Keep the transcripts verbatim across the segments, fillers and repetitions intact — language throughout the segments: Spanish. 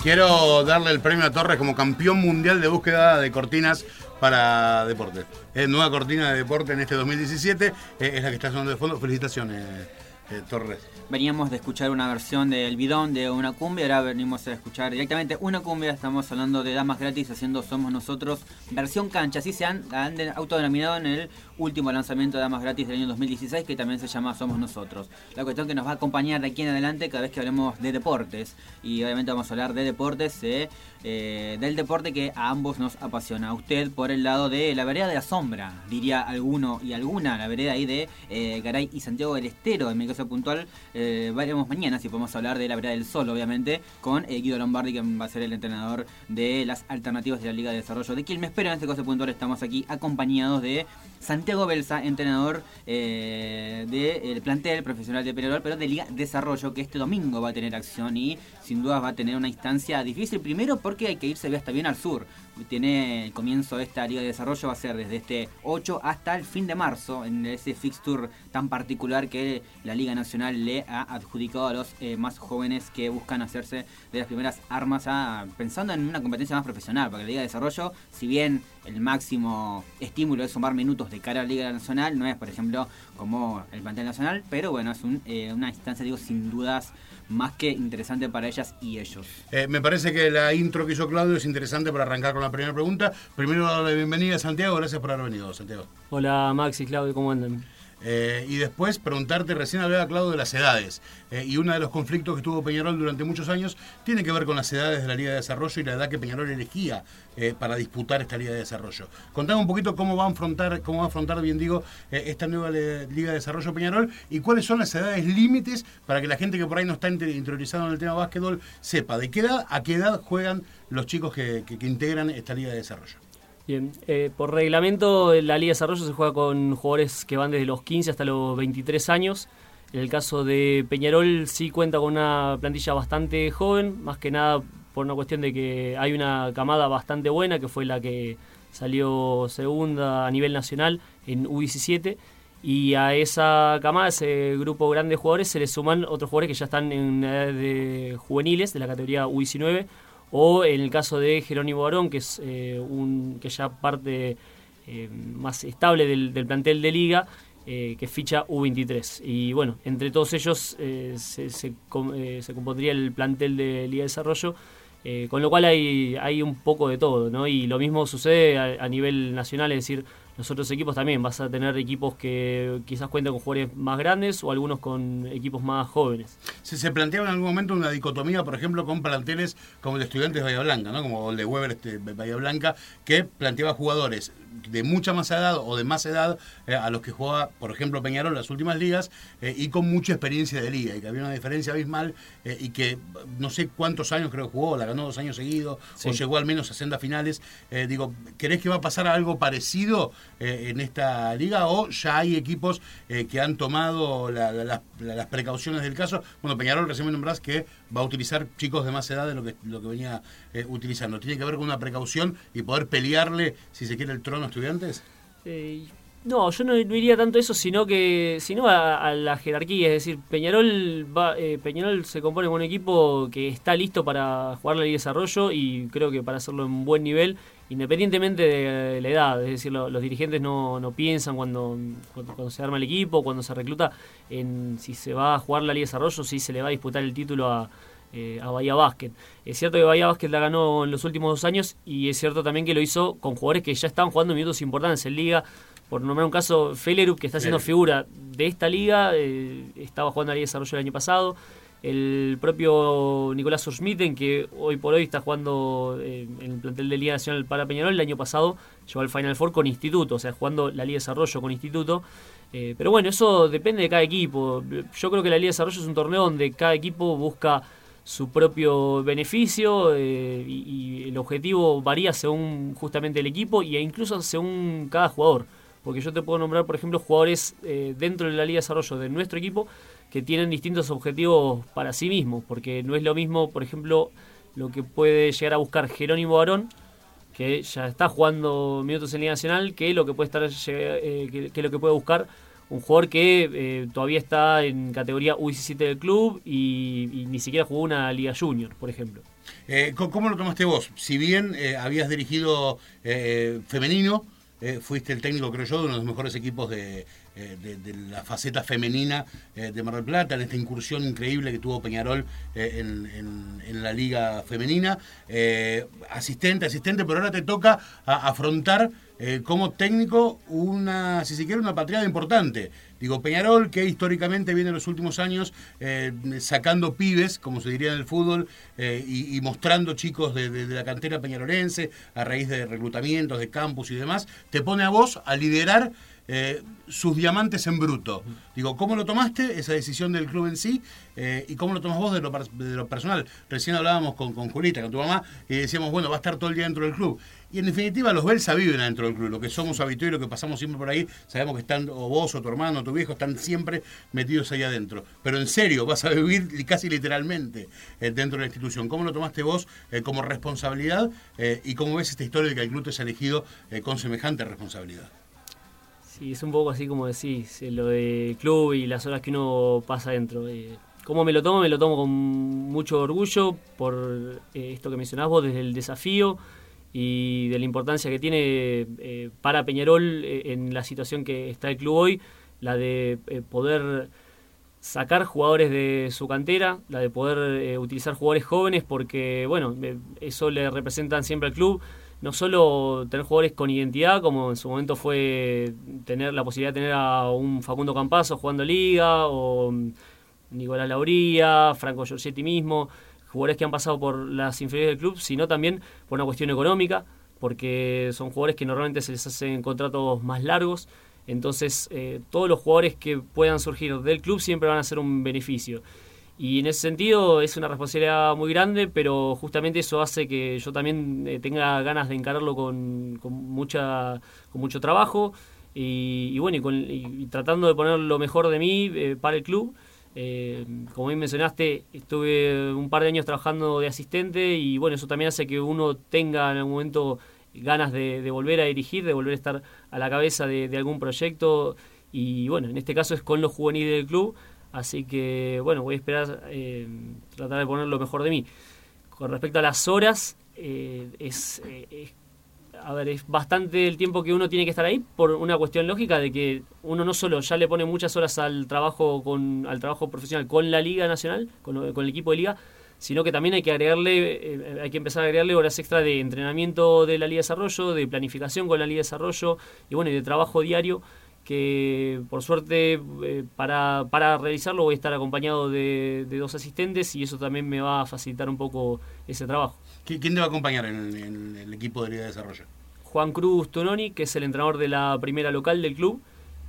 Quiero darle el premio a Torres como campeón mundial de búsqueda de cortinas para deporte. Es nueva cortina de deporte en este dos mil diecisiete, eh, es la que está sonando de fondo. Felicitaciones, eh, Torres. Veníamos de escuchar una versión del bidón de una cumbia, ahora venimos a escuchar directamente una cumbia. Estamos hablando de Damas Gratis haciendo Somos Nosotros, versión cancha. Así se han, han autodenominado en el último lanzamiento de Damas Gratis del año dos mil dieciséis, que también se llama Somos Nosotros. La cuestión que nos va a acompañar de aquí en adelante cada vez que hablemos de deportes. Y obviamente vamos a hablar de deportes, eh, eh, del deporte que a ambos nos apasiona. A usted por el lado de la vereda de la sombra, diría alguno y alguna, la vereda ahí de eh, Garay y Santiago del Estero, en mi caso puntual. Eh, veremos mañana si podemos hablar de la vereda del Sol, obviamente, con eh, Guido Lombardi, que va a ser el entrenador de las alternativas de la Liga de Desarrollo de Quilmes. Pero en este caso puntual estamos aquí acompañados de Santiago Belsa, entrenador eh, del plantel profesional de Peñarol, pero de Liga de Desarrollo, que este domingo va a tener acción y sin duda va a tener una instancia difícil. Primero porque hay que irse hasta bien al sur. Tiene el comienzo de esta Liga de Desarrollo, va a ser desde este ocho hasta el fin de marzo, en ese fixture tan particular que la Liga Nacional le ha adjudicado a los eh, más jóvenes que buscan hacerse de las primeras armas, a, pensando en una competencia más profesional, porque la Liga de Desarrollo, si bien el máximo estímulo es sumar minutos de cara a la Liga Nacional, no es, por ejemplo, como el plantel nacional, pero bueno, es un, eh, una instancia, digo, sin dudas más que interesante para ellas y ellos. Eh, me parece que la intro que hizo Claudio es interesante para arrancar con la primera pregunta. Primero darle bienvenida a Santiago, gracias por haber venido, Santiago. Hola Max y Claudio, ¿cómo andan? Eh, y después preguntarte, recién hablaba Claudio de las edades, eh, y uno de los conflictos que tuvo Peñarol durante muchos años tiene que ver con las edades de la Liga de Desarrollo y la edad que Peñarol elegía eh, para disputar esta Liga de Desarrollo. Contame un poquito cómo va a afrontar, cómo va a afrontar bien digo, eh, esta nueva le, Liga de Desarrollo Peñarol, y cuáles son las edades límites para que la gente que por ahí no está interiorizado en el tema básquetbol sepa de qué edad a qué edad juegan los chicos que, que, que integran esta Liga de Desarrollo. Bien, eh, por reglamento la Liga de Desarrollo se juega con jugadores que van desde los quince hasta los veintitrés años. En el caso de Peñarol sí cuenta con una plantilla bastante joven, más que nada por una cuestión de que hay una camada bastante buena, que fue la que salió segunda a nivel nacional en U diecisiete, y a esa camada, ese grupo grande de jugadores, se le suman otros jugadores que ya están en edad de juveniles, de la categoría U diecinueve, o en el caso de Jerónimo Barón, que es eh, un que ya parte eh, más estable del, del plantel de Liga, eh, que ficha U veintitrés. Y bueno, entre todos ellos eh, se, se, eh, se compondría el plantel de Liga de Desarrollo, eh, con lo cual hay, hay un poco de todo, ¿no? Y lo mismo sucede a, a nivel nacional, es decir, los otros equipos también, vas a tener equipos que quizás cuentan con jugadores más grandes o algunos con equipos más jóvenes. Se, se planteaba en algún momento una dicotomía, por ejemplo, con planteles como el de Estudiantes de Bahía Blanca, ¿no? Como el de Weber este, Bahía Blanca, que planteaba jugadores de mucha más edad o de más edad eh, a los que jugaba, por ejemplo, Peñarol en las últimas ligas, eh, y con mucha experiencia de liga, y que había una diferencia abismal, eh, y que no sé cuántos años creo que jugó, la ganó dos años seguidos, sí, o llegó al menos a sendas finales. Eh, digo, ¿crees que va a pasar algo parecido eh, en esta liga, o ya hay equipos eh, que han tomado la, la, la, las precauciones del caso? Bueno, Peñarol recién me nombrás que va a utilizar chicos de más edad de lo que, lo que venía eh, utilizando. ¿Tiene que ver con una precaución y poder pelearle, si se quiere, el trono a Estudiantes? Eh, no, yo no, no iría tanto a eso, sino que sino a, a la jerarquía. Es decir, Peñarol va, eh, Peñarol se compone con un equipo que está listo para jugar la Liga de Desarrollo, y creo que para hacerlo en buen nivel, independientemente de la edad. Es decir, lo, los dirigentes no, no piensan cuando, cuando, cuando se arma el equipo, cuando se recluta, en si se va a jugar la Liga de Desarrollo, si se le va a disputar el título a, eh, a Bahía Básquet. Es cierto que Bahía Básquet la ganó en los últimos dos años, y es cierto también que lo hizo con jugadores que ya estaban jugando minutos importantes en Liga. Por nombrar un caso, Fellerup, que está siendo figura de esta liga, eh, estaba jugando a la Liga de Desarrollo el año pasado. El propio Nicolás Ursmitten, que hoy por hoy está jugando eh, en el plantel de Liga Nacional para Peñarol, el año pasado llegó al Final Four con Instituto, o sea, jugando la Liga de Desarrollo con Instituto. Eh, pero bueno, eso depende de cada equipo. Yo creo que la Liga de Desarrollo es un torneo donde cada equipo busca su propio beneficio, eh, y, y el objetivo varía según justamente el equipo, e incluso según cada jugador. Porque yo te puedo nombrar, por ejemplo, jugadores eh, dentro de la Liga de Desarrollo de nuestro equipo que tienen distintos objetivos para sí mismos, porque no es lo mismo, por ejemplo, lo que puede llegar a buscar Jerónimo Barón, que ya está jugando minutos en Liga Nacional, que lo que puede estar eh, que, que lo que puede buscar un jugador que eh, todavía está en categoría U diecisiete del club y, y ni siquiera jugó una Liga Junior, por ejemplo. Eh, ¿Cómo lo tomaste vos? Si bien eh, habías dirigido eh, femenino, eh, fuiste el técnico, creo yo, de uno de los mejores equipos de, eh, de, de la faceta femenina eh, de Mar del Plata, en esta incursión increíble que tuvo Peñarol eh, en, en, en la liga femenina. Eh, asistente, asistente, pero ahora te toca a, afrontar eh, como técnico una, si se quiere, una patriada importante. Digo, Peñarol, que históricamente viene en los últimos años eh, sacando pibes, como se diría en el fútbol, eh, y, y mostrando chicos de, de, de la cantera peñarolense a raíz de reclutamientos, de campus y demás, te pone a vos a liderar eh, sus diamantes en bruto. Digo, ¿cómo lo tomaste, esa decisión del club en sí? Eh, ¿Y cómo lo tomas vos de lo, de lo personal? Recién hablábamos con, con Julita, con tu mamá, y decíamos, bueno, va a estar todo el día dentro del club. Y en definitiva, los Belsa viven adentro del club. Lo que somos habituales, lo que pasamos siempre por ahí, sabemos que están, o vos, o tu hermano, o tu viejo, están siempre metidos ahí adentro. Pero en serio, vas a vivir casi literalmente eh, dentro de la institución. ¿Cómo lo tomaste vos eh, como responsabilidad? Eh, ¿Y cómo ves esta historia de que el club te haya elegido eh, con semejante responsabilidad? Sí, es un poco así como decís, eh, lo del club y las horas que uno pasa adentro. Eh, ¿Cómo me lo tomo? Me lo tomo con mucho orgullo por eh, esto que mencionás vos, desde el desafío y de la importancia que tiene eh, para Peñarol eh, en la situación que está el club hoy, la de eh, poder sacar jugadores de su cantera, la de poder eh, utilizar jugadores jóvenes, porque bueno, eh, eso le representan siempre al club. No solo tener jugadores con identidad, como en su momento fue tener la posibilidad de tener a un Facundo Campazzo jugando Liga, o Nicolás Lauría, Franco Giorgetti mismo, jugadores que han pasado por las inferiores del club, sino también por una cuestión económica, porque son jugadores que normalmente se les hacen contratos más largos. Entonces, eh, todos los jugadores que puedan surgir del club siempre van a ser un beneficio. Y en ese sentido es una responsabilidad muy grande, pero justamente eso hace que yo también eh, tenga ganas de encararlo con, con, mucha, con mucho trabajo y, y bueno, y, con, y, y tratando de poner lo mejor de mí eh, para el club. Eh, como bien mencionaste, estuve un par de años trabajando de asistente y bueno, eso también hace que uno tenga en algún momento ganas de, de volver a dirigir, de volver a estar a la cabeza de, de algún proyecto y bueno, en este caso es con los juveniles del club. Así que, bueno, voy a esperar, eh, tratar de poner lo mejor de mí. Con respecto a las horas, eh, es, eh, es, a ver, es bastante el tiempo que uno tiene que estar ahí por una cuestión lógica de que uno no solo ya le pone muchas horas al trabajo con al trabajo profesional con la Liga Nacional, con, con el equipo de Liga, sino que también hay que agregarle, eh, hay que empezar a agregarle horas extra de entrenamiento de la Liga de Desarrollo, de planificación con la Liga de Desarrollo y bueno, y de trabajo diario, que por suerte eh, para, para realizarlo voy a estar acompañado de, de dos asistentes y eso también me va a facilitar un poco ese trabajo. ¿Quién te va a acompañar en, en el equipo de Liga de Desarrollo? Juan Cruz Tononi, que es el entrenador de la primera local del club,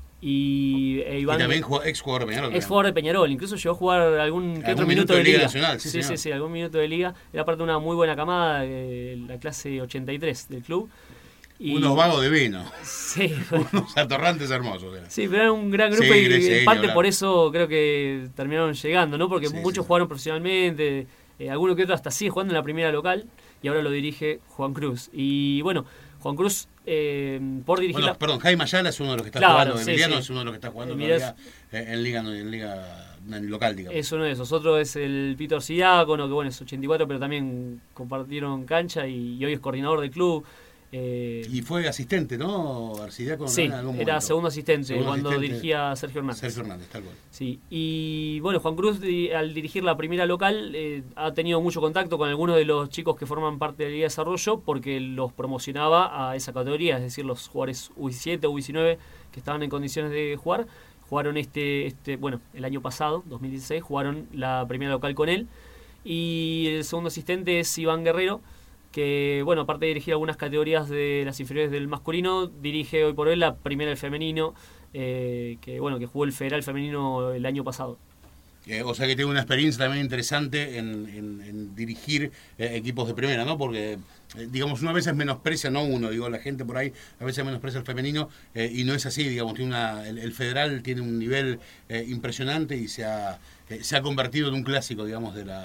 y e Iván, y también ex jugador de Peñarol. Ex jugador de Peñarol, incluso llegó a jugar algún, que otro minuto, minuto de, de Liga, Liga Nacional. Sí, sí, sí, sí, algún minuto de Liga. Era parte de una muy buena camada, de la clase ochenta y tres del club. Y unos vagos de vino. Sí. Unos atorrantes hermosos. Eran. Sí, pero era un gran grupo sí, y en parte por eso creo que terminaron llegando, ¿no? Porque sí, muchos sí. jugaron profesionalmente, eh, alguno que otro hasta sigue jugando en la primera local y ahora lo dirige Juan Cruz. Y bueno, Juan Cruz, eh, por dirigir... Bueno, la... perdón, Jaime Ayala es uno de los que está claro, jugando, sí, Emiliano sí. es uno de los que está jugando todavía en Liga, en Liga en local, digamos. Es uno de esos. Otro es el Víctor Sidiácono, que bueno, es ochenta y cuatro, pero también compartieron cancha y, y hoy es coordinador del club. Eh, y fue asistente, ¿no? Arcidiácono, sí, en algún era momento. segundo asistente segundo cuando asistente, dirigía a Sergio Hernández. Sergio Hernández, tal cual. Sí, y bueno, Juan Cruz al dirigir la primera local eh, ha tenido mucho contacto con algunos de los chicos que forman parte de la Liga de Desarrollo porque los promocionaba a esa categoría, es decir, los jugadores U diecisiete o U diecinueve que estaban en condiciones de jugar. Jugaron este, este, bueno, el año pasado, dos mil dieciséis, jugaron la primera local con él. Y el segundo asistente es Iván Guerrero, que, bueno, aparte de dirigir algunas categorías de las inferiores del masculino, dirige hoy por hoy la primera del femenino, eh, que, bueno, que jugó el federal femenino el año pasado. Eh, o sea que tiene una experiencia también interesante en, en, en dirigir eh, equipos de primera, ¿no? Porque, eh, digamos, una vez menosprecia, no uno, digo, la gente por ahí a veces menosprecia el femenino eh, y no es así, digamos, tiene una, el, el federal tiene un nivel eh, impresionante y se ha, eh, se ha convertido en un clásico, digamos, de la...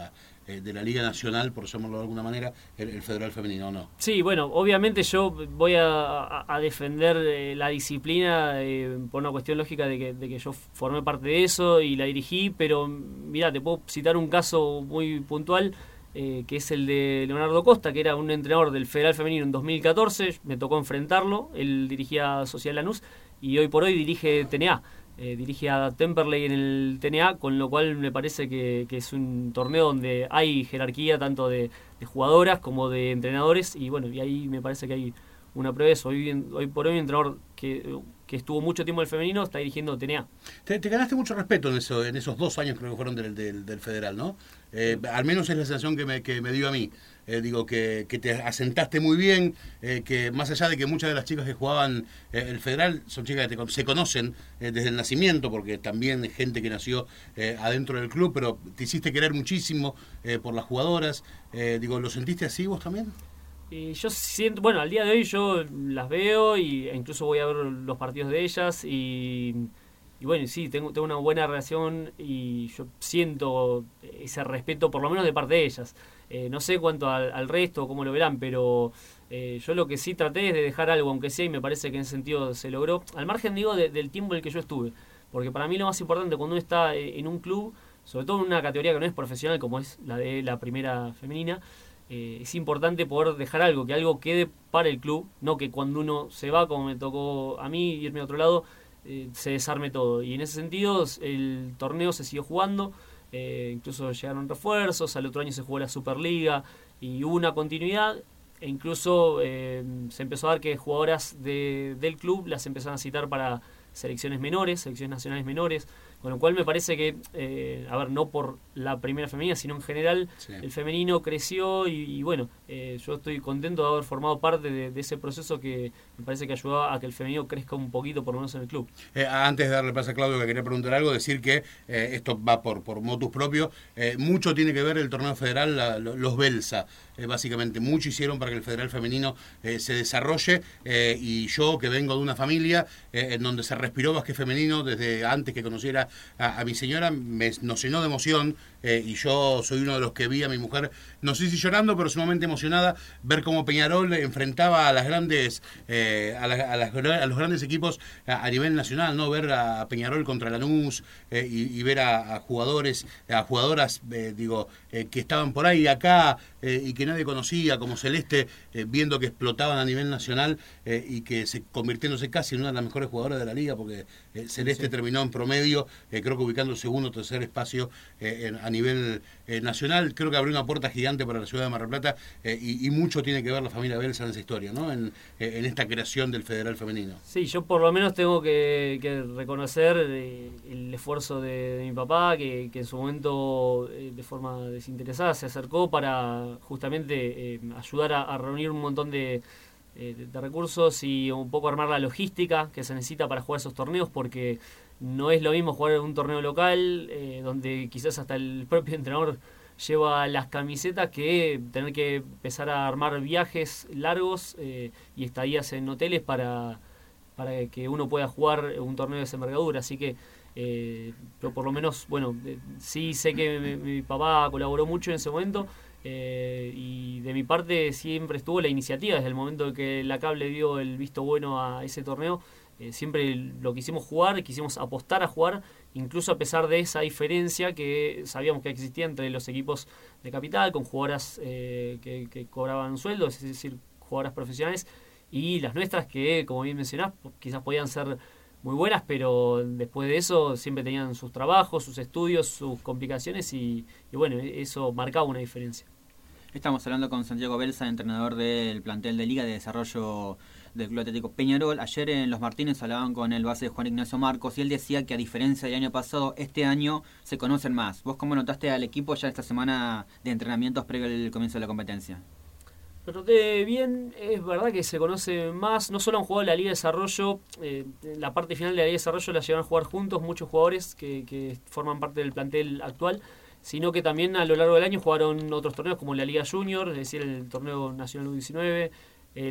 eh, de la Liga Nacional, por llamarlo de alguna manera, el, el Federal Femenino, ¿no? Sí, bueno, obviamente yo voy a, a, a defender eh, la disciplina eh, por una cuestión lógica de que, de que yo formé parte de eso y la dirigí, pero mira, te puedo citar un caso muy puntual, eh, que es el de Leonardo Costa, que era un entrenador del Federal Femenino en dos mil catorce, me tocó enfrentarlo, él dirigía Social Lanús y hoy por hoy dirige T N A. Eh, dirige a Temperley en el T N A, con lo cual me parece que, que es un torneo donde hay jerarquía tanto de, de jugadoras como de entrenadores, y bueno, y ahí me parece que hay una prueba de eso. Hoy, hoy por hoy un entrenador que, que estuvo mucho tiempo en el femenino está dirigiendo T N A. Te, te ganaste mucho respeto en eso, en esos dos años creo que fueron del, del, del Federal, ¿no? Eh, al menos es la sensación que me, que me dio a mí. Eh, digo que, que te asentaste muy bien, eh, que más allá de que muchas de las chicas que jugaban eh, el Federal son chicas que te, se conocen eh, desde el nacimiento, porque también es gente que nació eh, adentro del club, pero te hiciste querer muchísimo eh, por las jugadoras. Eh, digo, ¿lo sentiste así vos también? Y yo siento, bueno, al día de hoy yo las veo y, e incluso voy a ver los partidos de ellas y, y bueno, sí, tengo, tengo una buena relación y yo siento ese respeto por lo menos de parte de ellas. Eh, no sé cuánto al, al resto, cómo lo verán, pero eh, yo lo que sí traté es de dejar algo, aunque sea, y me parece que en ese sentido se logró, al margen, digo, de, del tiempo en el que yo estuve. Porque para mí lo más importante cuando uno está en un club, sobre todo en una categoría que no es profesional, como es la de la primera femenina, eh, es importante poder dejar algo, que algo quede para el club, no que cuando uno se va, como me tocó a mí, irme a otro lado, eh, se desarme todo. Y en ese sentido, el torneo se siguió jugando. Eh, incluso llegaron refuerzos, al otro año se jugó la Superliga y hubo una continuidad, e incluso eh, se empezó a dar que jugadoras de, del club las empezaron a citar para selecciones menores, selecciones nacionales menores, con lo cual me parece que, eh, a ver, no por la primera femenina, sino en general, sí, el femenino creció y, y bueno, eh, yo estoy contento de haber formado parte de, de ese proceso que me parece que ayudó a que el femenino crezca un poquito, por lo menos en el club. Eh, antes de darle paso a Claudio, que quería preguntar algo, decir que eh, esto va por, por motus propio, eh, mucho tiene que ver el torneo federal, la, los Belsa, eh, básicamente, mucho hicieron para que el federal femenino eh, se desarrolle, eh, y yo que vengo de una familia eh, en donde se respiró básquet femenino desde antes que conociera a, a mi señora, me, nos llenó de emoción, eh, y yo soy uno de los que vi a mi mujer, no sé si llorando, pero sumamente emocionada, ver cómo Peñarol enfrentaba a las grandes eh, a, la, a, las, a los grandes equipos a, a nivel nacional, no ver a Peñarol contra Lanús, eh, y, y ver a, a jugadores, a jugadoras, eh, digo, eh, que estaban por ahí acá eh, y que nadie conocía, como Celeste, eh, viendo que explotaban a nivel nacional, eh, y que se convirtiéndose casi en una de las mejores jugadoras de la liga, porque eh, Celeste sí. terminó en promedio, eh, creo que ubicando el segundo o tercer espacio eh, en, a nivel eh, nacional. Creo que abrió una puerta gigante para la ciudad de Mar del Plata, eh, y, y mucho tiene que ver la familia Belsa en esa historia, ¿no? En, eh, en esta creación del federal femenino. Sí, yo por lo menos tengo que, que reconocer eh, el esfuerzo de, de mi papá, que, que en su momento eh, de forma desinteresada se acercó para justamente eh, ayudar a, a reunir un montón de, eh, de, de recursos y un poco armar la logística que se necesita para jugar esos torneos, porque no es lo mismo jugar en un torneo local, eh, donde quizás hasta el propio entrenador lleva las camisetas, que tener que empezar a armar viajes largos eh, y estadías en hoteles para, para que uno pueda jugar un torneo de esa envergadura. Así que eh, pero por lo menos, bueno, eh, sí sé que mi, mi papá colaboró mucho en ese momento, eh, y de mi parte siempre estuvo la iniciativa desde el momento en que la Cable dio el visto bueno a ese torneo. Eh, siempre lo quisimos jugar, quisimos apostar a jugar, incluso a pesar de esa diferencia que sabíamos que existía entre los equipos de capital, con jugadoras eh, que, que cobraban sueldos, es decir, jugadoras profesionales, y las nuestras que, como bien mencionás, quizás podían ser muy buenas, pero después de eso siempre tenían sus trabajos, sus estudios, sus complicaciones, y, y bueno, eso marcaba una diferencia. Estamos hablando con Santiago Belsa, entrenador del plantel de Liga de Desarrollo del Club Atlético Peñarol. Ayer en Los Martínez hablaban con el base Juan Ignacio Marcos y él decía que, a diferencia del año pasado, este año se conocen más. ¿Vos cómo notaste al equipo ya esta semana de entrenamientos previo al comienzo de la competencia? Pero de bien, es verdad que se conoce más. No solo han jugado la Liga de Desarrollo, eh, la parte final de la Liga de Desarrollo la llevan a jugar juntos muchos jugadores que, que forman parte del plantel actual, sino que también a lo largo del año jugaron otros torneos como la Liga Junior, es decir, el torneo nacional U diecinueve,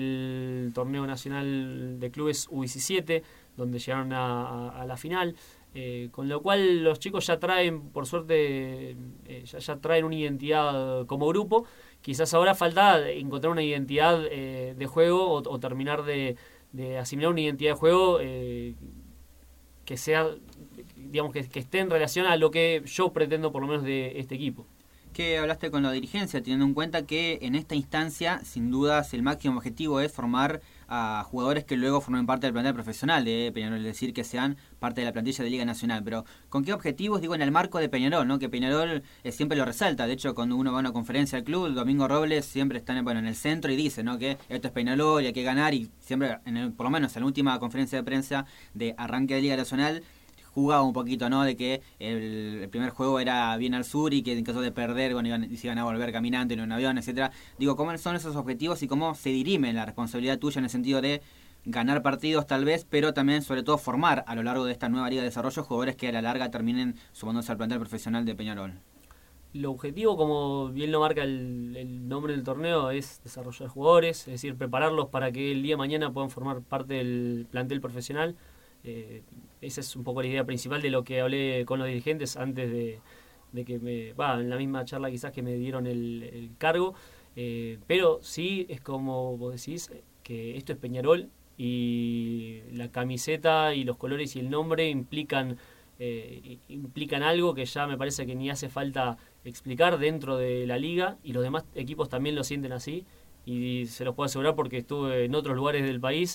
el torneo nacional de clubes U diecisiete, donde llegaron a, a, a la final. Eh, con lo cual los chicos ya traen, por suerte, eh, ya, ya traen una identidad como grupo. Quizás ahora falta encontrar una identidad eh, de juego o, o terminar de, de asimilar una identidad de juego eh, que sea, digamos, que, que esté en relación a lo que yo pretendo por lo menos de este equipo. ¿Qué hablaste con la dirigencia, teniendo en cuenta que en esta instancia, sin dudas, el máximo objetivo es formar a jugadores que luego formen parte del plantel profesional de Peñarol, es decir, que sean parte de la plantilla de Liga Nacional? Pero ¿con qué objetivos? Digo, en el marco de Peñarol, ¿no? Que Peñarol eh, siempre lo resalta. De hecho, cuando uno va a una conferencia del club, Domingo Robles siempre está en, bueno, en el centro y dice, ¿no?, que esto es Peñarol y hay que ganar, y siempre, en el, por lo menos en la última conferencia de prensa de arranque de Liga Nacional, jugaba un poquito, ¿no?, de que el, el primer juego era bien al sur y que en caso de perder, bueno, iban, se iban a volver caminando en un avión, etcétera. Digo, ¿cómo son esos objetivos y cómo se dirime la responsabilidad tuya en el sentido de ganar partidos tal vez, pero también sobre todo formar a lo largo de esta nueva Liga de Desarrollo jugadores que a la larga terminen sumándose al plantel profesional de Peñarol? El objetivo, como bien lo marca el, el nombre del torneo, es desarrollar jugadores, es decir, prepararlos para que el día de mañana puedan formar parte del plantel profesional. Eh, esa es un poco la idea principal de lo que hablé con los dirigentes antes de, de que me... Va, en la misma charla quizás que me dieron el, el cargo, eh, pero sí es como vos decís, que esto es Peñarol y la camiseta y los colores y el nombre implican, eh, implican algo que ya me parece que ni hace falta explicar dentro de la liga, y los demás equipos también lo sienten así, y se los puedo asegurar porque estuve en otros lugares del país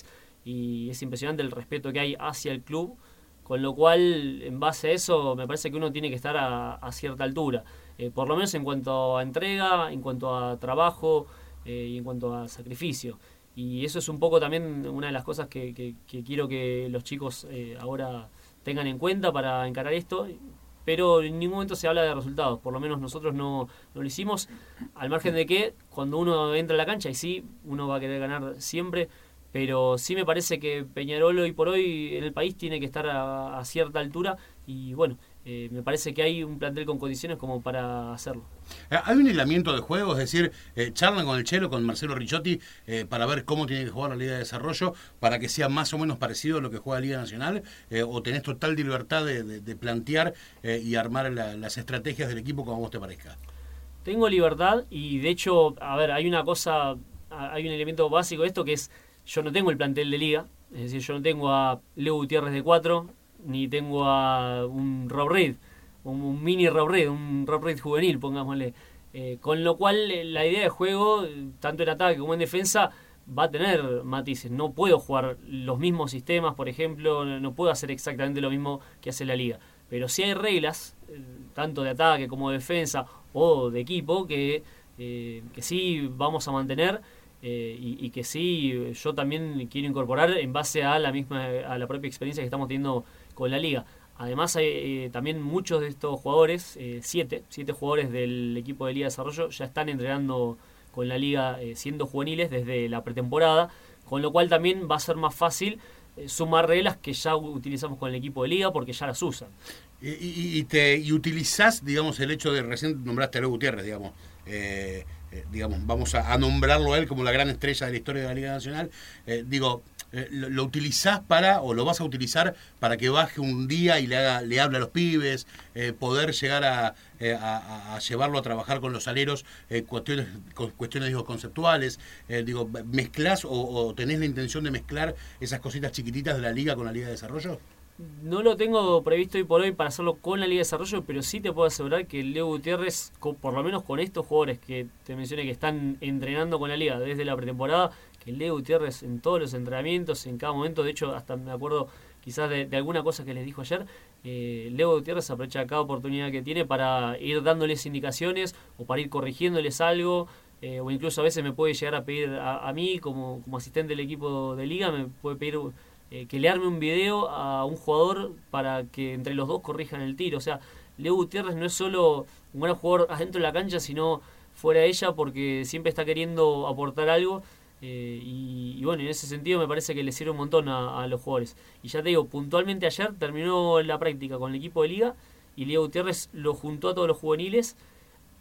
y es impresionante el respeto que hay hacia el club, con lo cual, en base a eso, me parece que uno tiene que estar a, a cierta altura, eh, por lo menos en cuanto a entrega, en cuanto a trabajo eh, y en cuanto a sacrificio. Y eso es un poco también una de las cosas que, que, que quiero que los chicos eh, ahora tengan en cuenta para encarar esto, pero en ningún momento se habla de resultados, por lo menos nosotros no, no lo hicimos, al margen de que cuando uno entra a la cancha, y sí, uno va a querer ganar siempre, pero sí me parece que Peñarol hoy por hoy en el país tiene que estar a, a cierta altura, y bueno, eh, me parece que hay un plantel con condiciones como para hacerlo. ¿Hay un aislamiento de juego? Es decir, eh, charlan con el Chelo, con Marcelo Ricciotti, eh, para ver cómo tiene que jugar la Liga de Desarrollo, para que sea más o menos parecido a lo que juega la Liga Nacional, eh, o tenés total libertad de, de, de plantear eh, y armar la, las estrategias del equipo como a vos te parezca? Tengo libertad, y de hecho, a ver, hay una cosa, hay un elemento básico de esto, que es, yo no tengo el plantel de Liga, es decir, yo no tengo a Leo Gutiérrez de cuatro, ni tengo a un Rob Reid, un, un mini Rob Reid, un Rob Reid juvenil, pongámosle. Eh, con lo cual, eh, la idea de juego, tanto en ataque como en defensa, va a tener matices. No puedo jugar los mismos sistemas, por ejemplo, no puedo hacer exactamente lo mismo que hace la Liga. Pero sí hay reglas, eh, tanto de ataque como de defensa o de equipo, que, eh, que sí vamos a mantener. Eh, y, y que sí yo también quiero incorporar en base a la misma a la propia experiencia que estamos teniendo con la liga. Además hay eh, también muchos de estos jugadores, eh, siete, siete jugadores del equipo de Liga de Desarrollo ya están entrenando con la liga eh, siendo juveniles desde la pretemporada, con lo cual también va a ser más fácil eh, sumar reglas que ya utilizamos con el equipo de liga porque ya las usan. Y, y, y, te, y utilizás, digamos, el hecho de, recién nombraste a Leo Gutiérrez, digamos, eh, eh, digamos, vamos a, a nombrarlo a él como la gran estrella de la historia de la Liga Nacional, eh, digo, eh, lo, lo utilizás para, o lo vas a utilizar para que baje un día y le haga, le hable a los pibes, eh, poder llegar a, eh, a, a llevarlo a trabajar con los aleros, eh, cuestiones, cuestiones digo, conceptuales, eh, digo, ¿mezclás o, o tenés la intención de mezclar esas cositas chiquititas de la Liga con la Liga de Desarrollo? No lo tengo previsto hoy por hoy para hacerlo con la Liga de Desarrollo, pero sí te puedo asegurar que Leo Gutiérrez, por lo menos con estos jugadores que te mencioné que están entrenando con la Liga desde la pretemporada, que Leo Gutiérrez en todos los entrenamientos, en cada momento, de hecho hasta me acuerdo quizás de, de alguna cosa que les dijo ayer, eh, Leo Gutiérrez aprovecha cada oportunidad que tiene para ir dándoles indicaciones o para ir corrigiéndoles algo, eh, o incluso a veces me puede llegar a pedir a, a mí como, como asistente del equipo de Liga, me puede pedir... Eh, que le arme un video a un jugador para que entre los dos corrijan el tiro. O sea, Leo Gutiérrez no es solo un gran jugador adentro de la cancha, sino fuera de ella, porque siempre está queriendo aportar algo. Eh, y, y bueno, en ese sentido me parece que le sirve un montón a, a los jugadores. Y ya te digo, puntualmente ayer terminó la práctica con el equipo de Liga y Leo Gutiérrez lo juntó a todos los juveniles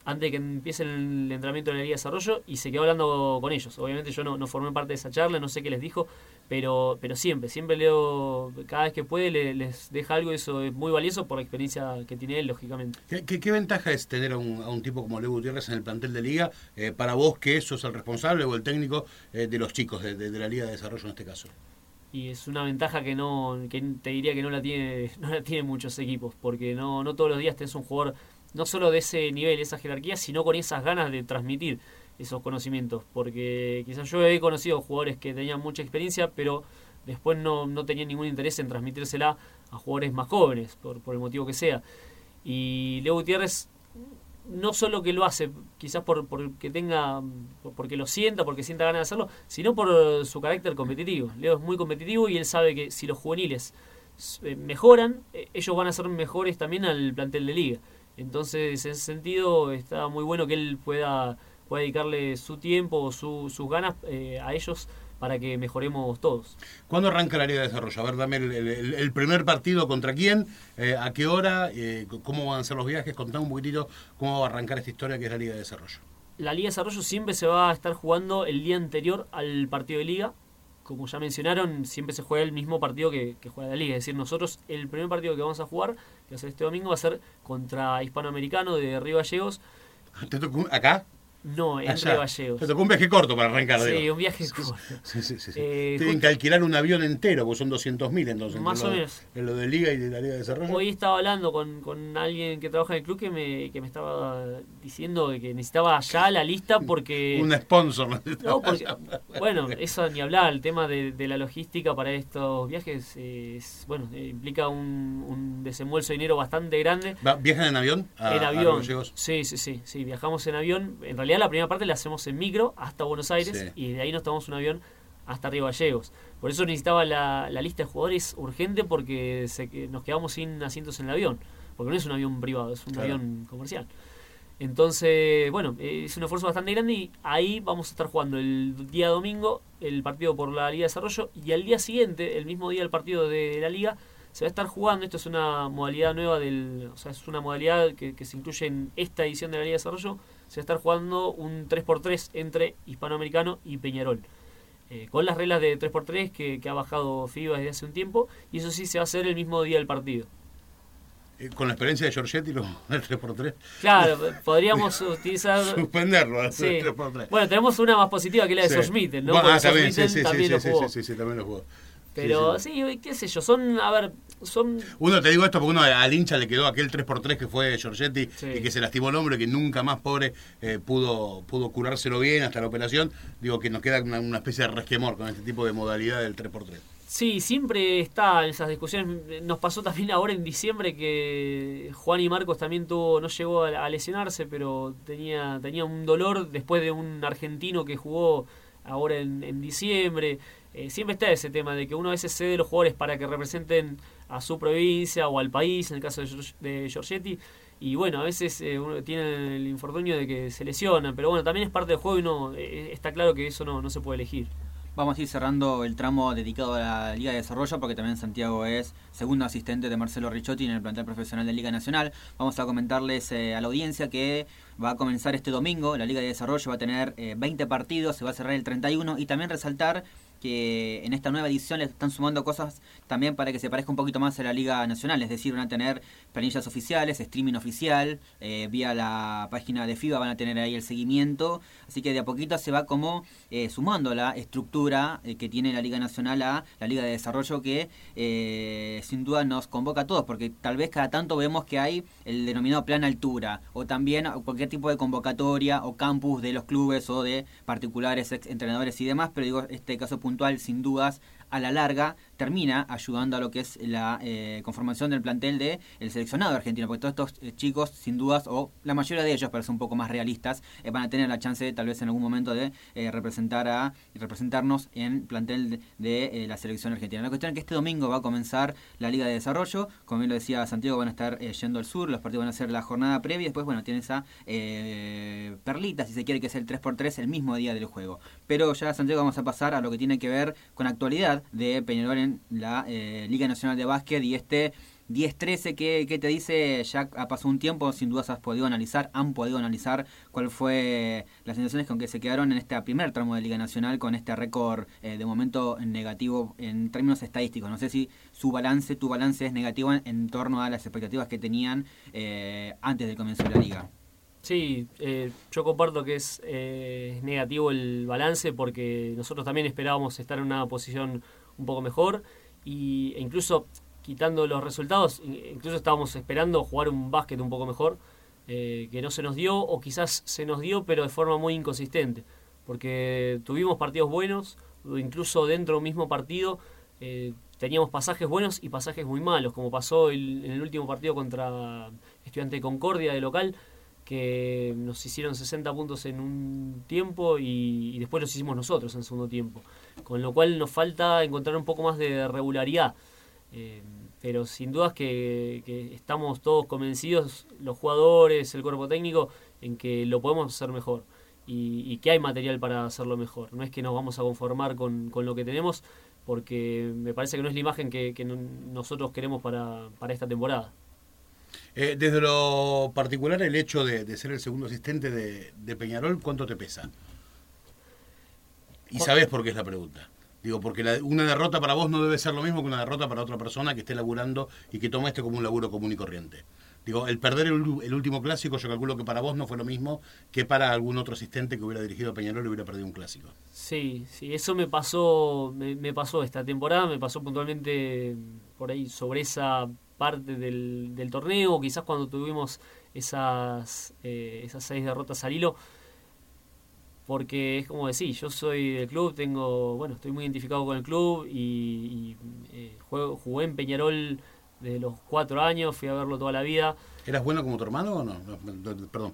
antes de que empiece el entrenamiento de la Liga de Desarrollo, y se quedó hablando con ellos. Obviamente yo no, no formé parte de esa charla, no sé qué les dijo, pero pero siempre, siempre Leo, cada vez que puede, le, les deja algo, y eso es muy valioso por la experiencia que tiene él, lógicamente. ¿Qué, qué, qué ventaja es tener a un, a un tipo como Leo Gutiérrez en el plantel de Liga, eh, para vos que sos el responsable o el técnico eh, de los chicos de, de, de la Liga de Desarrollo en este caso? Y es una ventaja que no que te diría que no la tiene no la tienen muchos equipos, porque no no todos los días tenés un jugador no solo de ese nivel, esa jerarquía, sino con esas ganas de transmitir esos conocimientos, porque quizás yo he conocido jugadores que tenían mucha experiencia, pero después no, no tenían ningún interés en transmitírsela a jugadores más jóvenes, por, por el motivo que sea. Y Leo Gutiérrez no solo que lo hace, quizás por porque tenga, porque lo sienta, porque sienta ganas de hacerlo, sino por su carácter competitivo. Leo es muy competitivo y él sabe que si los juveniles mejoran, ellos van a ser mejores también al plantel de Liga. Entonces, en ese sentido, está muy bueno que él pueda, pueda dedicarle su tiempo o su, sus ganas eh, a ellos para que mejoremos todos. ¿Cuándo arranca la Liga de Desarrollo? A ver, dame el, el, el primer partido, ¿contra quién? Eh, ¿A qué hora? Eh, ¿Cómo van a ser los viajes? Contame un poquitito cómo va a arrancar esta historia que es la Liga de Desarrollo. La Liga de Desarrollo siempre se va a estar jugando el día anterior al partido de Liga. Como ya mencionaron, siempre se juega el mismo partido que, que juega la Liga. Es decir, nosotros el primer partido que vamos a jugar, que va a ser este domingo, va a ser contra Hispanoamericano de Río Gallegos. ¿Te tocó acá? No, en Allá. Río Gallegos. Te tocó un viaje corto para arrancar. Sí, digo. un viaje corto. Sí, sí, sí, sí. Eh, Tienen que alquilar un avión entero, porque son doscientos mil entonces. Más o lo, menos. En lo de Liga y de la Liga de Desarrollo. Hoy estaba hablando con, con alguien que trabaja en el club que me, que me estaba diciendo que necesitaba ya la lista porque... Un sponsor. No, porque, bueno, eso ni hablar, el tema de, de la logística para estos viajes es, bueno, eh, implica un, un desembolso de dinero bastante grande. Va, ¿Viajan en avión? A, en a avión, Gallegos? sí, sí, sí, sí, viajamos en avión. En realidad la primera parte la hacemos en micro hasta Buenos Aires, sí. Y de ahí nos tomamos un avión hasta Río Gallegos. Por eso necesitaba la, la lista de jugadores urgente, porque se, nos quedamos sin asientos en el avión, porque no es un avión privado, es un claro. avión comercial. Entonces, bueno, es un esfuerzo bastante grande, y ahí vamos a estar jugando el día domingo el partido por la Liga de Desarrollo, y al día siguiente, el mismo día del partido de la Liga, se va a estar jugando. Esto es una modalidad nueva del, o sea, es una modalidad que, que se incluye en esta edición de la Liga de Desarrollo. Se va a estar jugando un tres por tres entre Hispanoamericano y Peñarol, eh, con las reglas de tres por tres que, que ha bajado FIBA desde hace un tiempo, y eso sí se va a hacer el mismo día del partido. Eh, Con la experiencia de Giorgetti, lo el tres por tres. Claro, podríamos utilizar... Suspenderlo, el Sí. tres por tres. Bueno, tenemos una más positiva que la de Sí. Sorsmitten, ¿no? Bueno, Porque ah, también, sí, Sorsmitten sí, también sí, lo sí, jugó. sí, sí, sí, también lo jugó. Pero Sí, sí, sí, qué sé yo, son, a ver, son... Uno, te digo esto porque uno al hincha le quedó aquel tres por tres que fue Giorgetti, Sí. y que se lastimó el hombro y que nunca más, pobre, eh, pudo pudo curárselo bien hasta la operación. Digo que nos queda una, una especie de resquemor con este tipo de modalidad del tres por tres. Sí, siempre está en esas discusiones. Nos pasó también ahora en diciembre que Juan y Marcos también tuvo, no llegó a, a lesionarse, pero tenía tenía un dolor después de un argentino que jugó ahora en, en diciembre. Eh, siempre está ese tema de que uno a veces cede los jugadores para que representen a su provincia o al país, en el caso de, de Giorgetti. Y bueno, a veces eh, uno tiene el infortunio de que se lesionan, pero bueno, también es parte del juego y uno eh, está claro que eso no, no se puede elegir. Vamos a ir cerrando el tramo dedicado a la Liga de Desarrollo, porque también Santiago es segundo asistente de Marcelo Ricciotti en el plantel profesional de Liga Nacional. Vamos a comentarles eh, a la audiencia que va a comenzar este domingo. La Liga de Desarrollo va a tener eh, veinte partidos, se va a cerrar el treinta y uno, y también resaltar que en esta nueva edición le están sumando cosas también para que se parezca un poquito más a la Liga Nacional, es decir, van a tener planillas oficiales, streaming oficial, eh, vía la página de FIBA van a tener ahí el seguimiento, así que de a poquito se va como eh, sumando la estructura eh, que tiene la Liga Nacional a la Liga de Desarrollo, que eh, sin duda nos convoca a todos, porque tal vez cada tanto vemos que hay el denominado plan altura, o también cualquier tipo de convocatoria o campus de los clubes o de particulares, ex entrenadores y demás, pero digo, este caso puntual, sin dudas, a la larga termina ayudando a lo que es la eh, conformación del plantel de el seleccionado argentino, porque todos estos eh, chicos, sin dudas, o la mayoría de ellos, para ser un poco más realistas, eh, van a tener la chance tal vez en algún momento de eh, representar a representarnos en plantel de, de eh, la selección argentina. La cuestión es que este domingo va a comenzar la Liga de Desarrollo, como bien lo decía Santiago, van a estar eh, yendo al sur, los partidos van a ser la jornada previa, y después, bueno, tiene esa eh, perlita, si se quiere, que es el tres por tres el mismo día del juego. Pero ya, Santiago, vamos a pasar a lo que tiene que ver con actualidad de Peñarol en la eh, Liga Nacional de Básquet y este diez trece, ¿qué, ¿qué te dice? Ya ha pasado un tiempo, sin dudas has podido analizar, han podido analizar cuál fue las sensaciones con que se quedaron en este primer tramo de Liga Nacional con este récord eh, de momento negativo en términos estadísticos. No sé si su balance, tu balance es negativo en, en torno a las expectativas que tenían eh, antes del comienzo de la Liga. Sí, eh, yo comparto que es eh, negativo el balance porque nosotros también esperábamos estar en una posición un poco mejor y, e incluso quitando los resultados, incluso estábamos esperando jugar un básquet un poco mejor, eh, que no se nos dio o quizás se nos dio pero de forma muy inconsistente, porque tuvimos partidos buenos, incluso dentro de un mismo partido eh, teníamos pasajes buenos y pasajes muy malos, como pasó el, en el último partido contra Estudiante de Concordia de local, que nos hicieron sesenta puntos en un tiempo y, y después los hicimos nosotros en el segundo tiempo. Con lo cual nos falta encontrar un poco más de regularidad. Eh, pero sin dudas que, que estamos todos convencidos, los jugadores, el cuerpo técnico, en que lo podemos hacer mejor. Y, y que hay material para hacerlo mejor. No es que nos vamos a conformar con, con lo que tenemos, porque me parece que no es la imagen que, que nosotros queremos para, para esta temporada. Eh, desde lo particular, el hecho de, de ser el segundo asistente de, de Peñarol, ¿cuánto te pesa? Y sabés por qué es la pregunta. Digo, porque la, una derrota para vos no debe ser lo mismo que una derrota para otra persona que esté laburando y que toma este como un laburo común y corriente. Digo, el perder el, el último clásico, yo calculo que para vos no fue lo mismo que para algún otro asistente que hubiera dirigido a Peñarol y hubiera perdido un clásico. Sí, sí, eso me pasó, me, me pasó esta temporada, me pasó puntualmente por ahí sobre esa parte del, del torneo, quizás cuando tuvimos esas eh, esas seis derrotas al hilo, porque es como decir, yo soy del club, tengo, bueno, estoy muy identificado con el club y, y eh, juego, jugué en Peñarol desde los cuatro años, fui a verlo toda la vida. ¿Eras bueno como tu hermano o no? no, no, no perdón.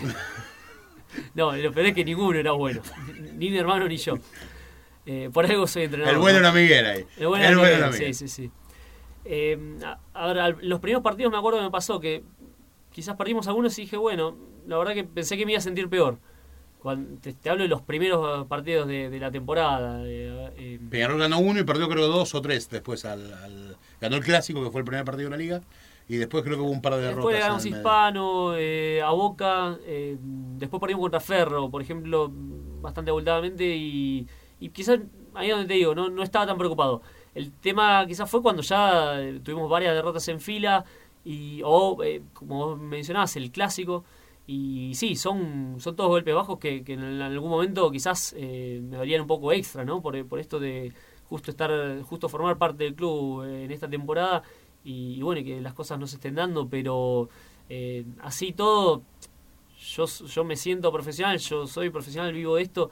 No, lo peor es que ninguno era bueno, ni mi hermano ni yo. Eh, por algo soy entrenador. El bueno ¿no? era Miguel ahí. El bueno era Miguel, Miguel. Sí, sí, sí. Eh, ahora, los primeros partidos me acuerdo que me pasó que quizás perdimos algunos y dije, bueno, la verdad que pensé que me iba a sentir peor. Cuando te, te hablo de los primeros partidos de, de la temporada. Eh, eh, Peñarol ganó uno y perdió creo dos o tres después. Al, al ganó el clásico, que fue el primer partido de la liga, y después creo que hubo un par de derrotas. Después ganamos Hispano, eh, a Boca, eh, después perdimos contra Ferro, por ejemplo, bastante abultadamente y, y quizás ahí es donde te digo, no, no estaba tan preocupado. El tema quizás fue cuando ya tuvimos varias derrotas en fila y o eh, como vos mencionabas, el clásico. Y sí, son son todos golpes bajos que, que en algún momento quizás eh, me valían un poco extra, ¿no? Por, por esto de justo estar justo formar parte del club en esta temporada y, y bueno, que las cosas no se estén dando, pero eh, así todo, yo, yo me siento profesional, yo soy profesional, vivo de esto.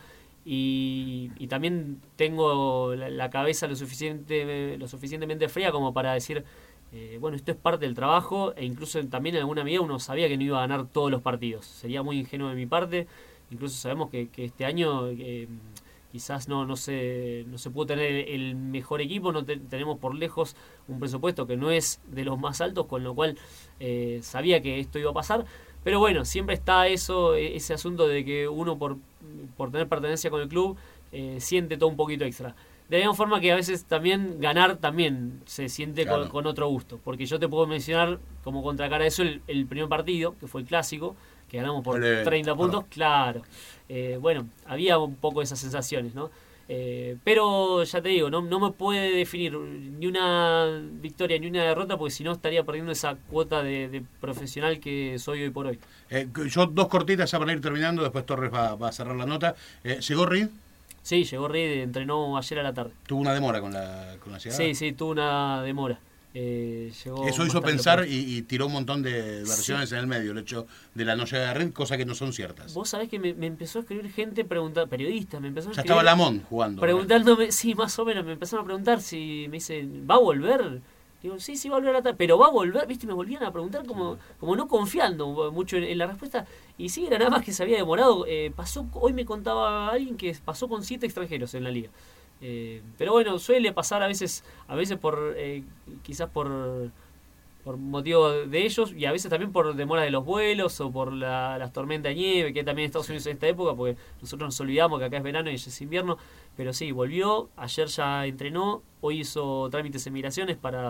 Y, y también tengo la, la cabeza lo suficiente lo suficientemente fría como para decir eh, bueno, esto es parte del trabajo e incluso también en alguna medida uno sabía que no iba a ganar todos los partidos, sería muy ingenuo de mi parte, incluso sabemos que, que este año eh, quizás no no se no se pudo tener el mejor equipo, no te, tenemos por lejos un presupuesto que no es de los más altos, con lo cual eh, sabía que esto iba a pasar. Pero bueno, siempre está eso, ese asunto de que uno por, por tener pertenencia con el club eh, siente todo un poquito extra. De la misma forma que a veces también ganar también se siente claro. con, con otro gusto. Porque yo te puedo mencionar como contracara a eso el, el primer partido, que fue el clásico, que ganamos por Olé. treinta puntos. Claro, eh, bueno, había un poco esas sensaciones, ¿no? Eh, pero ya te digo, no, no me puede definir ni una victoria ni una derrota porque si no estaría perdiendo esa cuota de, de profesional que soy hoy por hoy. Eh, yo dos cortitas ya para ir terminando, después Torres va, va a cerrar la nota. Eh, ¿Llegó Reed? Sí, llegó Reed, entrenó ayer a la tarde. ¿Tuvo una demora con la, con la llegada? Sí, sí, tuvo una demora. Eh, llegó Eso hizo pensar y, y tiró un montón de versiones sí. en el medio, el hecho de la no llegada de Reed, cosas que no son ciertas. Vos sabés que me, me empezó a escribir gente, preguntar, periodistas, me empezó a escribir. Ya estaba Lamón jugando. Preguntándome, ¿no? Sí, más o menos, me empezaron a preguntar si me dicen, ¿va a volver? Digo, sí, sí va a volver a la tarde, pero va a volver, viste, me volvían a preguntar como, como no confiando mucho en, en la respuesta. Y sí, era nada más que se había demorado. Eh, pasó, hoy me contaba alguien que pasó con siete extranjeros en la liga. Eh, pero bueno, suele pasar a veces, a veces por, eh, quizás por, por motivo de ellos y a veces también por demora de los vuelos o por la, las tormentas de nieve, que también en Estados Unidos en esta época, porque nosotros nos olvidamos que acá es verano y allá es invierno. Pero sí, volvió, ayer ya entrenó, hoy hizo trámites en migraciones para,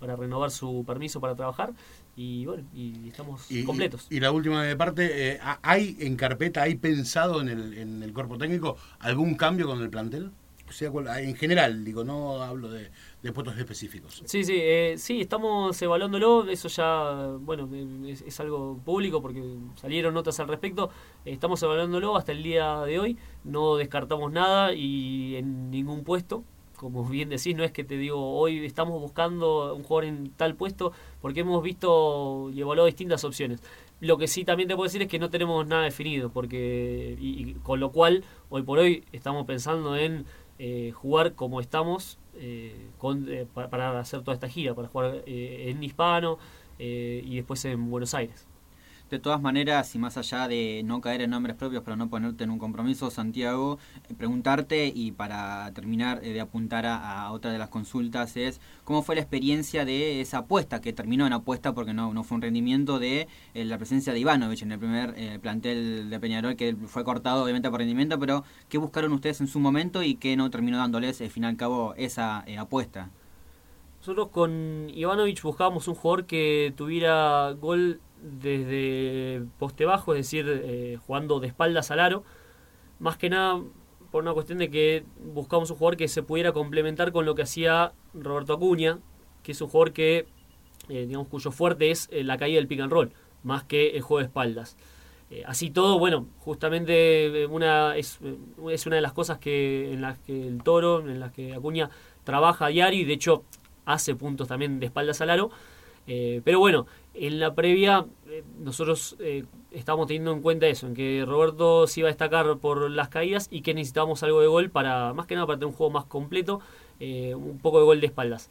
para renovar su permiso para trabajar y bueno, y estamos y, completos. Y, y la última parte, eh, ¿hay en carpeta, hay pensado en el, en el cuerpo técnico algún cambio con el plantel? O sea, en general, digo, no hablo de, de puestos específicos. Sí, sí, eh, sí, estamos evaluándolo, eso ya, bueno, es, es algo público porque salieron notas al respecto, estamos evaluándolo hasta el día de hoy, no descartamos nada y en ningún puesto, como bien decís, no es que te digo, hoy estamos buscando un jugador en tal puesto, porque hemos visto y evaluado distintas opciones. Lo que sí también te puedo decir es que no tenemos nada definido, porque y, y con lo cual, hoy por hoy, estamos pensando en eh, jugar como estamos, eh, con, eh, para, para hacer toda esta gira, para jugar eh, en Hispano eh, y después en Buenos Aires. De todas maneras, y más allá de no caer en nombres propios, pero no ponerte en un compromiso, Santiago, eh, preguntarte, y para terminar eh, de apuntar a, a otra de las consultas, es cómo fue la experiencia de esa apuesta, que terminó en apuesta porque no, no fue un rendimiento, de eh, la presencia de Ivanovic en el primer eh, plantel de Peñarol, que fue cortado obviamente por rendimiento, pero ¿qué buscaron ustedes en su momento y qué no terminó dándoles, al eh, fin y al cabo, esa eh, apuesta? Nosotros con Ivanovic buscábamos un jugador que tuviera gol desde poste bajo, es decir, eh, jugando de espaldas al aro, más que nada por una cuestión de que buscamos un jugador que se pudiera complementar con lo que hacía Roberto Acuña, que es un jugador que, eh, digamos, cuyo fuerte es eh, la caída del pick and roll, más que el juego de espaldas. Eh, así todo, bueno, justamente una es, es una de las cosas que en las que el Toro, en las que Acuña trabaja a diario y de hecho hace puntos también de espaldas al aro. Eh, pero bueno, en la previa eh, nosotros eh, estábamos teniendo en cuenta eso, en que Roberto se iba a destacar por las caídas y que necesitábamos algo de gol para, más que nada para tener un juego más completo, eh, un poco de gol de espaldas.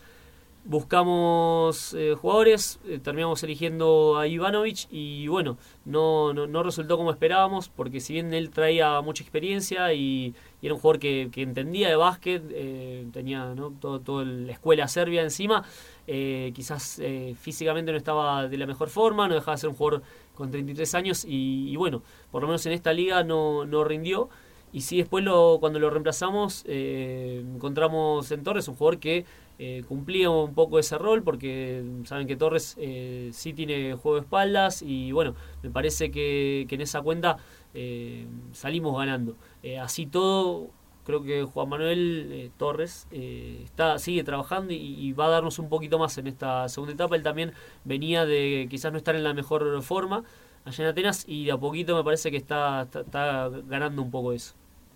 Buscamos eh, jugadores, eh, terminamos eligiendo a Ivanovic y bueno, no, no, no resultó como esperábamos, porque si bien él traía mucha experiencia y, y era un jugador que, que entendía de básquet, eh, tenía, ¿no?, todo, toda la escuela serbia encima, eh, quizás eh, físicamente no estaba de la mejor forma, no dejaba de ser un jugador con treinta y tres años y, y bueno, por lo menos en esta liga no, no rindió. Y sí, después lo, cuando lo reemplazamos eh, encontramos en Torres un jugador que eh, cumplía un poco ese rol, porque saben que Torres eh, sí tiene juego de espaldas y bueno, me parece que, que en esa cuenta eh, salimos ganando. Eh, así todo, creo que Juan Manuel eh, Torres eh, está sigue trabajando y, y va a darnos un poquito más en esta segunda etapa. Él también venía de quizás no estar en la mejor forma allá en Atenas y de a poquito me parece que está, está, está ganando un poco eso.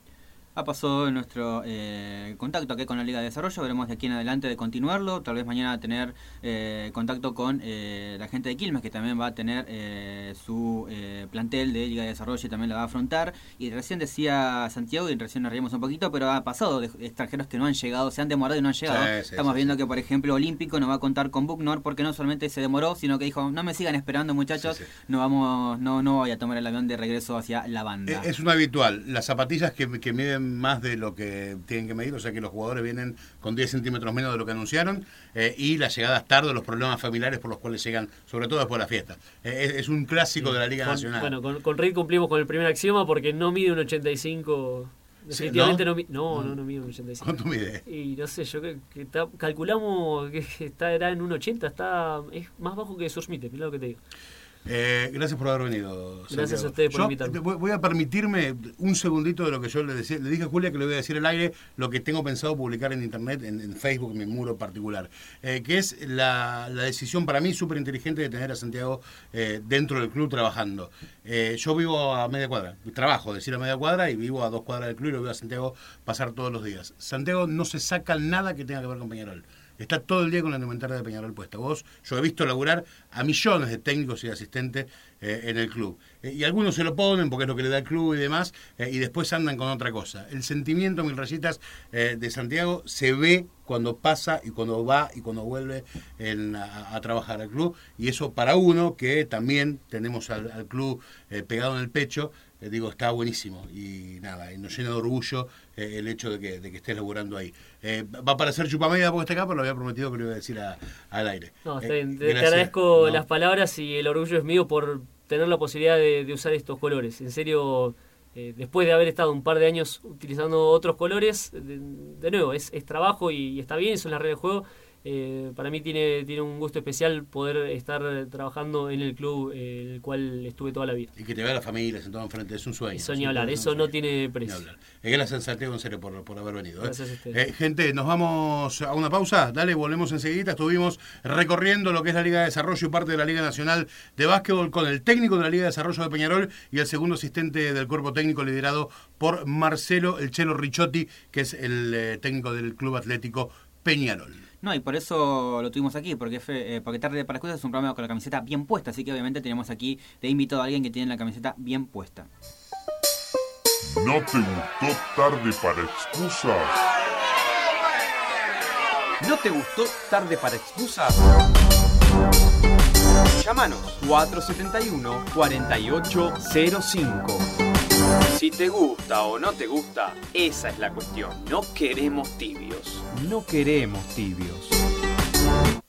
Ha pasado nuestro eh, contacto aquí con la Liga de Desarrollo, veremos de aquí en adelante de continuarlo, tal vez mañana tener eh, contacto con eh, la gente de Quilmes, que también va a tener eh, su eh, plantel de Liga de Desarrollo y también la va a afrontar. Y recién decía Santiago, y recién nos reímos un poquito, pero ha pasado de extranjeros que no han llegado, se han demorado y no han llegado. Sí, sí, Estamos sí, viendo sí. que, por ejemplo, Olímpico no va a contar con Bucknor porque no solamente se demoró, sino que dijo, no me sigan esperando, muchachos, sí, sí. no vamos, no, no voy a tomar el avión de regreso hacia la banda. Es un habitual, las zapatillas que, que miden más de lo que tienen que medir, o sea que los jugadores vienen con diez centímetros menos de lo que anunciaron, eh, y las llegadas tarde, los problemas familiares por los cuales llegan, sobre todo después de la fiesta. Eh, es, es un clásico sí, de la Liga con, Nacional. Bueno, con, con Reid cumplimos con el primer axioma porque no mide un ochenta y cinco. Definitivamente sí, ¿no? No, mi, no, no, no mide un ochenta y cinco. ¿Cuánto mide? Y no sé, yo creo que está, calculamos que está era en un ochenta, está es más bajo que Smith, mirá lo que te digo. Eh, gracias por haber venido, Santiago. Gracias a ustedes por yo invitarme. Voy a permitirme un segundito de lo que yo le decía. Le dije a Julia que le voy a decir al aire lo que tengo pensado publicar en internet, en, en Facebook, en mi muro particular, eh, que es la, la decisión para mí súper inteligente de tener a Santiago eh, dentro del club trabajando. Eh, yo vivo a media cuadra, trabajo, decir a media cuadra, y vivo a dos cuadras del club y lo veo a Santiago pasar todos los días. Santiago no se saca nada que tenga que ver con Peñarol. Está todo el día con la indumentaria de Peñarol puesta. Vos, yo he visto laburar a millones de técnicos y asistentes eh, en el club. Eh, y algunos se lo ponen porque es lo que le da el club y demás, eh, y después andan con otra cosa. El sentimiento, mil rayitas, eh, de Santiago se ve cuando pasa y cuando va y cuando vuelve en, a, a trabajar al club. Y eso para uno, que también tenemos al, al club eh, pegado en el pecho, eh, digo, está buenísimo. Y nada, y nos llena de orgullo eh, el hecho de que, de que estés laburando ahí. Eh, va a parecer chupamedia porque está acá, pero lo había prometido que lo iba a decir a, al aire. No, eh, te, te agradezco, ¿no?, las palabras, y el orgullo es mío por tener la posibilidad de, de usar estos colores. En serio, eh, después de haber estado un par de años utilizando otros colores, de, de nuevo, es, es trabajo y, y está bien, eso es la regla del juego. Eh, para mí tiene, tiene un gusto especial poder estar trabajando en el club eh, el cual estuve toda la vida. Y que te vea la familia sentado enfrente, es un sueño. Eso ni hablar, eso no tiene precio. Es que la sensatez, en serio, por, por haber venido. ¿eh? Gracias a ustedes. Eh, gente, nos vamos a una pausa, dale, volvemos enseguida. Estuvimos recorriendo lo que es la Liga de Desarrollo y parte de la Liga Nacional de Básquetbol con el técnico de la Liga de Desarrollo de Peñarol y el segundo asistente del cuerpo técnico liderado por Marcelo El Chelo Ricciotti, que es el eh, técnico del Club Atlético Peñarol. No, y por eso lo tuvimos aquí, porque fue, eh, porque Tarde para Excusas es un programa con la camiseta bien puesta, así que obviamente tenemos aquí de invitado a alguien que tiene la camiseta bien puesta. ¿No te gustó Tarde para Excusas? ¿No te gustó Tarde para Excusas? Llámanos cuatro siete uno, cuatro ocho cero cinco. Si te gusta o no te gusta, esa es la cuestión. No queremos tibios. No queremos tibios.